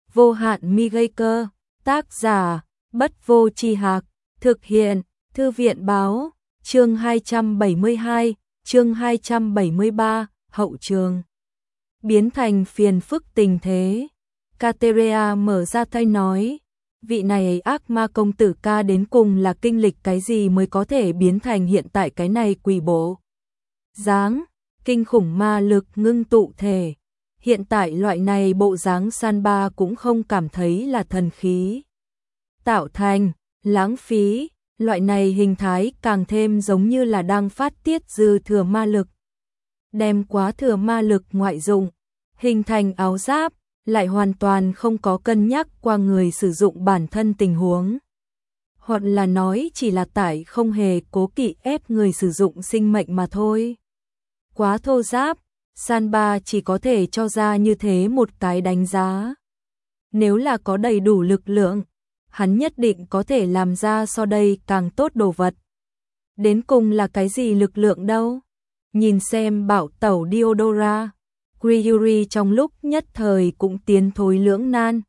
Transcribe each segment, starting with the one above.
Vô hạn mi gây cơ, tác giả, Bất Vô Tri Hạc, thực hiện, Thư viện báo, chương 272, chương 273, hậu trường. Biến thành phiền phức tình thế. Kateria mở ra tay nói, vị này ác ma công tử ca đến cùng là kinh lịch cái gì mới có thể biến thành hiện tại cái này quỷ bộ dáng, kinh khủng ma lực ngưng tụ thể. Hiện tại loại này bộ dáng Sanba cũng không cảm thấy là thần khí tạo thành, lãng phí, loại này hình thái càng thêm giống như là đang phát tiết dư thừa ma lực. Đem quá thừa ma lực ngoại dụng, hình thành áo giáp, lại hoàn toàn không có cân nhắc qua người sử dụng bản thân tình huống. Hoặc là nói chỉ là tại không hề cố kỵ ép người sử dụng sinh mệnh mà thôi. Quá thô giáp, Sanba chỉ có thể cho ra như thế một cái đánh giá. Nếu là có đầy đủ lực lượng, hắn nhất định có thể làm ra so đây càng tốt đồ vật. Đến cùng là cái gì lực lượng đâu? Nhìn xem bảo tẩu Diodora, Ryuri trong lúc nhất thời cũng tiến thối lưỡng nan,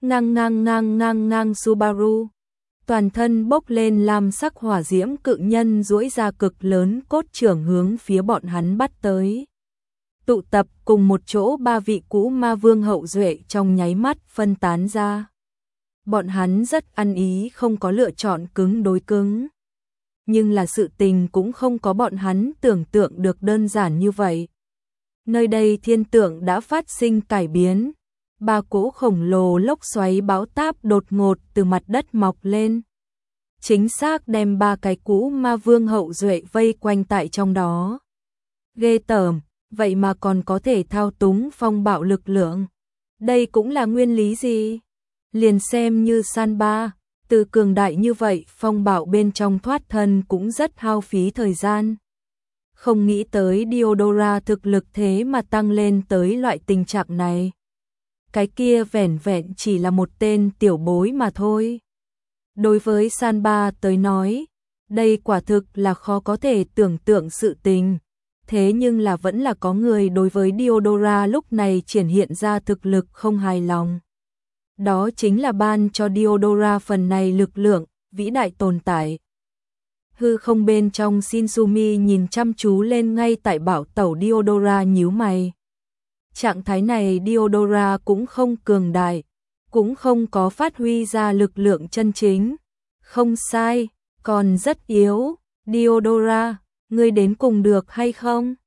ngang Subaru. Toàn thân bốc lên lam sắc hỏa diễm cự nhân duỗi ra cực lớn cốt trưởng hướng phía bọn hắn bắt tới. Tụ tập cùng một chỗ ba vị cũ ma vương hậu duệ trong nháy mắt phân tán ra. Bọn hắn rất ăn ý không có lựa chọn cứng đối cứng. Nhưng là sự tình cũng không có bọn hắn tưởng tượng được đơn giản như vậy. Nơi đây thiên tượng đã phát sinh cải biến. Ba cỗ khổng lồ lốc xoáy bão táp đột ngột từ mặt đất mọc lên. Chính xác đem ba cái cũ ma vương hậu duệ vây quanh tại trong đó. Ghê tởm, vậy mà còn có thể thao túng phong bạo lực lượng. Đây cũng là nguyên lý gì? Liền xem như Sanba, từ cường đại như vậy phong bạo bên trong thoát thân cũng rất hao phí thời gian. Không nghĩ tới Diodora thực lực thế mà tăng lên tới loại tình trạng này. Cái kia vẻn vẹn chỉ là một tên tiểu bối mà thôi. Đối với Sanba tới nói, đây quả thực là khó có thể tưởng tượng sự tình. Thế nhưng là vẫn là có người đối với Diodora lúc này triển hiện ra thực lực không hài lòng. Đó chính là ban cho Diodora phần này lực lượng, vĩ đại tồn tại. Hư không bên trong Shinsumi nhìn chăm chú lên ngay tại bảo tẩu Diodora nhíu mày. Trạng thái này Diodora cũng không cường đại, cũng không có phát huy ra lực lượng chân chính. Không sai, còn rất yếu. Diodora, ngươi đến cùng được hay không?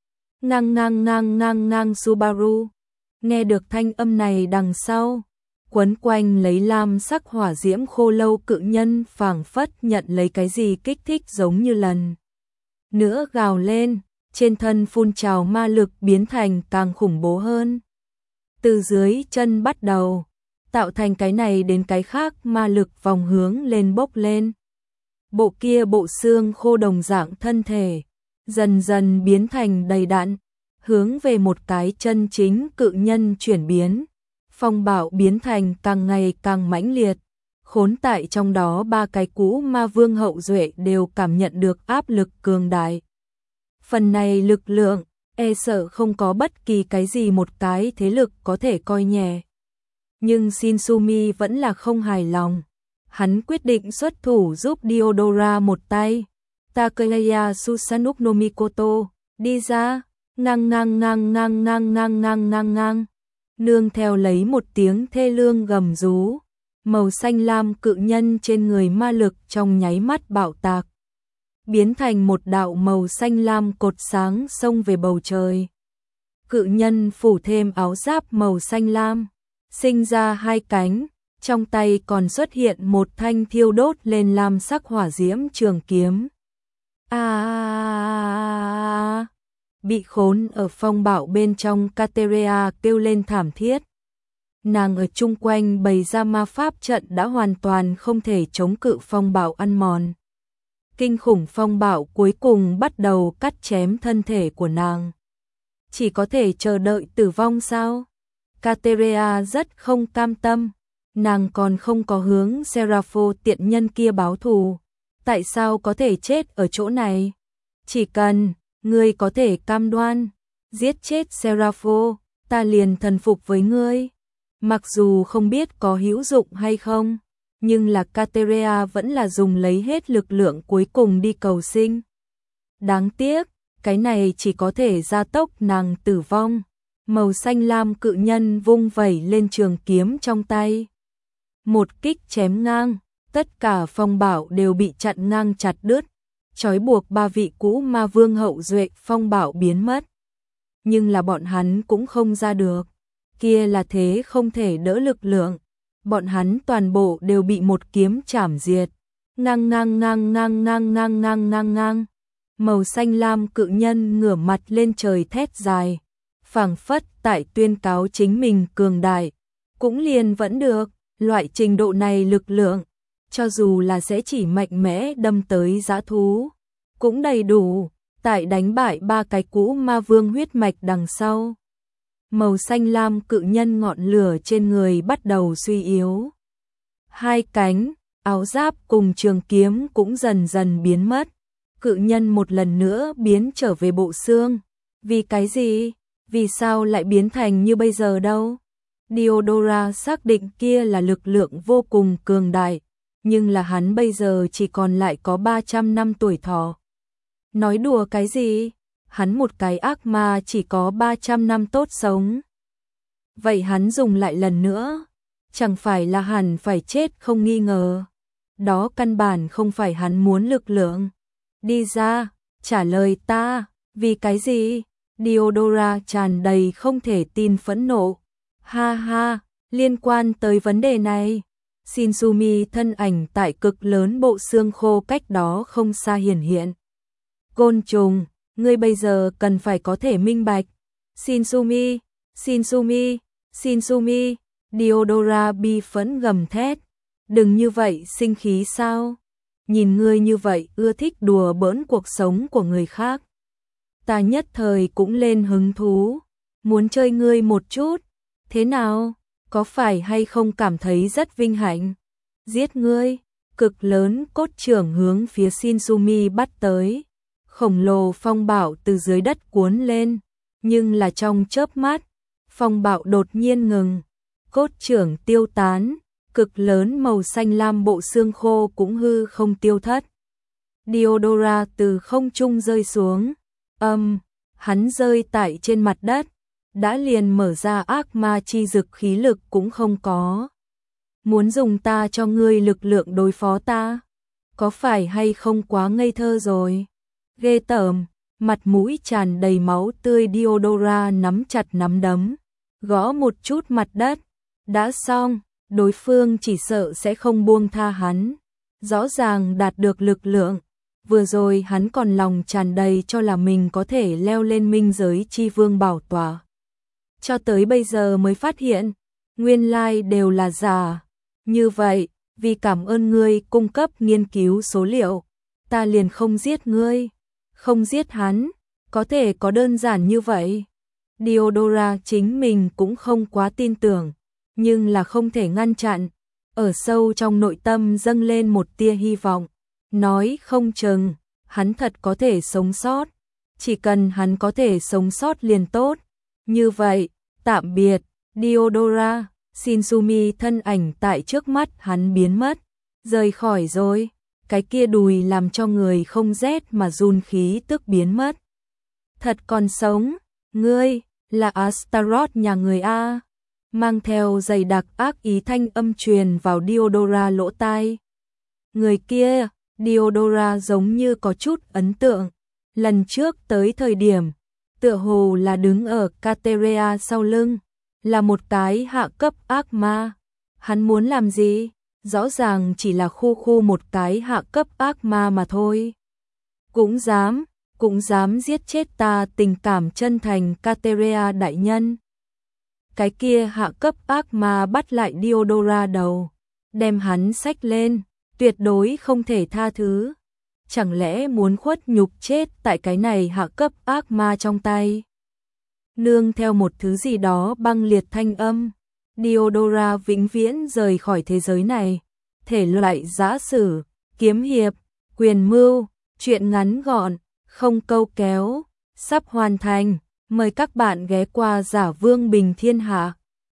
Ngang Subaru. Nghe được thanh âm này đằng sau, quấn quanh lấy lam sắc hỏa diễm khô lâu cự nhân phảng phất nhận lấy cái gì kích thích giống như lần nữa gào lên, trên thân phun trào ma lực biến thành càng khủng bố hơn. Từ dưới chân bắt đầu, tạo thành cái này đến cái khác ma lực vòng hướng lên bốc lên. Bộ kia bộ xương khô đồng dạng thân thể, dần dần biến thành đầy đặn, hướng về một cái chân chính cự nhân chuyển biến. Phong bạo biến thành càng ngày càng mãnh liệt, khốn tại trong đó ba cái cũ ma vương hậu duệ đều cảm nhận được áp lực cường đại. Phần này lực lượng, e sợ không có bất kỳ cái gì một cái thế lực có thể coi nhẹ. Nhưng Shinsumi vẫn là không hài lòng. Hắn quyết định xuất thủ giúp Diodora một tay. Takeya Susanoo no Mikoto, đi ra, ngang. Nương theo lấy một tiếng thê lương gầm rú, màu xanh lam cự nhân trên người ma lực trong nháy mắt bạo tạc, biến thành một đạo màu xanh lam cột sáng xông về bầu trời. Cự nhân phủ thêm áo giáp màu xanh lam, sinh ra hai cánh, trong tay còn xuất hiện một thanh thiêu đốt lên lam sắc hỏa diễm trường kiếm. Bị khốn ở phong bạo bên trong, Kateria kêu lên thảm thiết. Nàng ở chung quanh bày ra ma pháp trận đã hoàn toàn không thể chống cự phong bạo ăn mòn. Kinh khủng phong bạo cuối cùng bắt đầu cắt chém thân thể của nàng. Chỉ có thể chờ đợi tử vong sao? Kateria rất không cam tâm. Nàng còn không có hướng Serapho tiện nhân kia báo thù. Tại sao có thể chết ở chỗ này? Chỉ cần ngươi có thể cam đoan giết chết Serapho, ta liền thần phục với ngươi. Mặc dù không biết có hữu dụng hay không, nhưng là Kateria vẫn là dùng lấy hết lực lượng cuối cùng đi cầu sinh. Đáng tiếc, cái này chỉ có thể gia tốc nàng tử vong. Màu xanh lam cự nhân vung vẩy lên trường kiếm trong tay. Một kích chém ngang, tất cả phong bảo đều bị chặn ngang chặt đứt, trói buộc ba vị cũ ma vương hậu duệ phong bảo biến mất. Nhưng là bọn hắn cũng không ra được, kia là thế không thể đỡ lực lượng, bọn hắn toàn bộ đều bị một kiếm chảm diệt. Ngang ngang ngang ngang ngang ngang ngang ngang ngang. Màu xanh lam cự nhân ngửa mặt lên trời thét dài, phảng phất tại tuyên cáo chính mình cường đại, cũng liền vẫn được, loại trình độ này lực lượng, cho dù là sẽ chỉ mạnh mẽ đâm tới dã thú, cũng đầy đủ, tại đánh bại ba cái cũ ma vương huyết mạch đằng sau. Màu xanh lam cự nhân ngọn lửa trên người bắt đầu suy yếu. Hai cánh, áo giáp cùng trường kiếm cũng dần dần biến mất. Cự nhân một lần nữa biến trở về bộ xương. Vì cái gì? Vì sao lại biến thành như bây giờ đâu? Diodora xác định kia là lực lượng vô cùng cường đại, nhưng là hắn bây giờ chỉ còn lại có 300 năm tuổi thọ. Nói đùa cái gì? Hắn một cái ác ma chỉ có 300 năm tốt sống. Vậy hắn dùng lại lần nữa, chẳng phải là hẳn phải chết không nghi ngờ. Đó căn bản không phải hắn muốn lực lượng. Đi ra, trả lời ta, vì cái gì? Diodora tràn đầy không thể tin phẫn nộ. Ha ha, liên quan tới vấn đề này, Shinzumi thân ảnh tại cực lớn bộ xương khô cách đó không xa hiển hiện. Côn trùng, ngươi bây giờ cần phải có thể minh bạch. Shinzumi, Shinzumi, Shinzumi, Diodora bi phẫn gầm thét. Đừng như vậy sinh khí sao? Nhìn ngươi như vậy ưa thích đùa bỡn cuộc sống của người khác. Ta nhất thời cũng lên hứng thú, muốn chơi ngươi một chút. Thế nào? Có phải hay không cảm thấy rất vinh hạnh? Giết ngươi, cực lớn cốt trưởng hướng phía Shinzumi bắt tới. Khổng lồ phong bạo từ dưới đất cuốn lên, nhưng là trong chớp mắt, phong bạo đột nhiên ngừng, cốt trưởng tiêu tán, cực lớn màu xanh lam bộ xương khô cũng hư không tiêu thất. Diodora từ không trung rơi xuống, hắn rơi tại trên mặt đất, đã liền mở ra ác ma chi dực khí lực cũng không có. Muốn dùng ta cho ngươi lực lượng đối phó ta, có phải hay không quá ngây thơ rồi? Ghê tởm, mặt mũi tràn đầy máu tươi Diodora nắm chặt nắm đấm, gõ một chút mặt đất, đã xong, đối phương chỉ sợ sẽ không buông tha hắn, rõ ràng đạt được lực lượng, vừa rồi hắn còn lòng tràn đầy cho là mình có thể leo lên minh giới chi vương bảo tọa. Cho tới bây giờ mới phát hiện, nguyên lai đều là giả. Như vậy, vì cảm ơn ngươi cung cấp nghiên cứu số liệu, ta liền không giết ngươi, không giết hắn, có thể có đơn giản như vậy. Diodora chính mình cũng không quá tin tưởng, nhưng là không thể ngăn chặn, ở sâu trong nội tâm dâng lên một tia hy vọng, nói không chừng, hắn thật có thể sống sót, chỉ cần hắn có thể sống sót liền tốt. Như vậy, tạm biệt, Diodora. Shinzumi thân ảnh tại trước mắt hắn biến mất, rời khỏi rồi, cái kia đùi làm cho người không rét mà run khí tức biến mất. Thật còn sống, ngươi, là Astaroth nhà người A, mang theo dày đặc ác ý thanh âm truyền vào Diodora lỗ tai. Người kia, Diodora giống như có chút ấn tượng, lần trước tới thời điểm, tựa hồ là đứng ở Kateria sau lưng. Là một cái hạ cấp ác ma. Hắn muốn làm gì? Rõ ràng chỉ là khu một cái hạ cấp ác ma mà thôi. Cũng dám giết chết ta tình cảm chân thành Kateria đại nhân. Cái kia hạ cấp ác ma bắt lại Diodora đầu, đem hắn xách lên, tuyệt đối không thể tha thứ. Chẳng lẽ muốn khuất nhục chết tại cái này hạ cấp ác ma trong tay? Nương theo một thứ gì đó băng liệt thanh âm, Diodora vĩnh viễn rời khỏi thế giới này. Thể loại giã sử, kiếm hiệp, quyền mưu, truyện ngắn gọn, không câu kéo, sắp hoàn thành. Mời các bạn ghé qua Giả Vương Bình Thiên Hạ.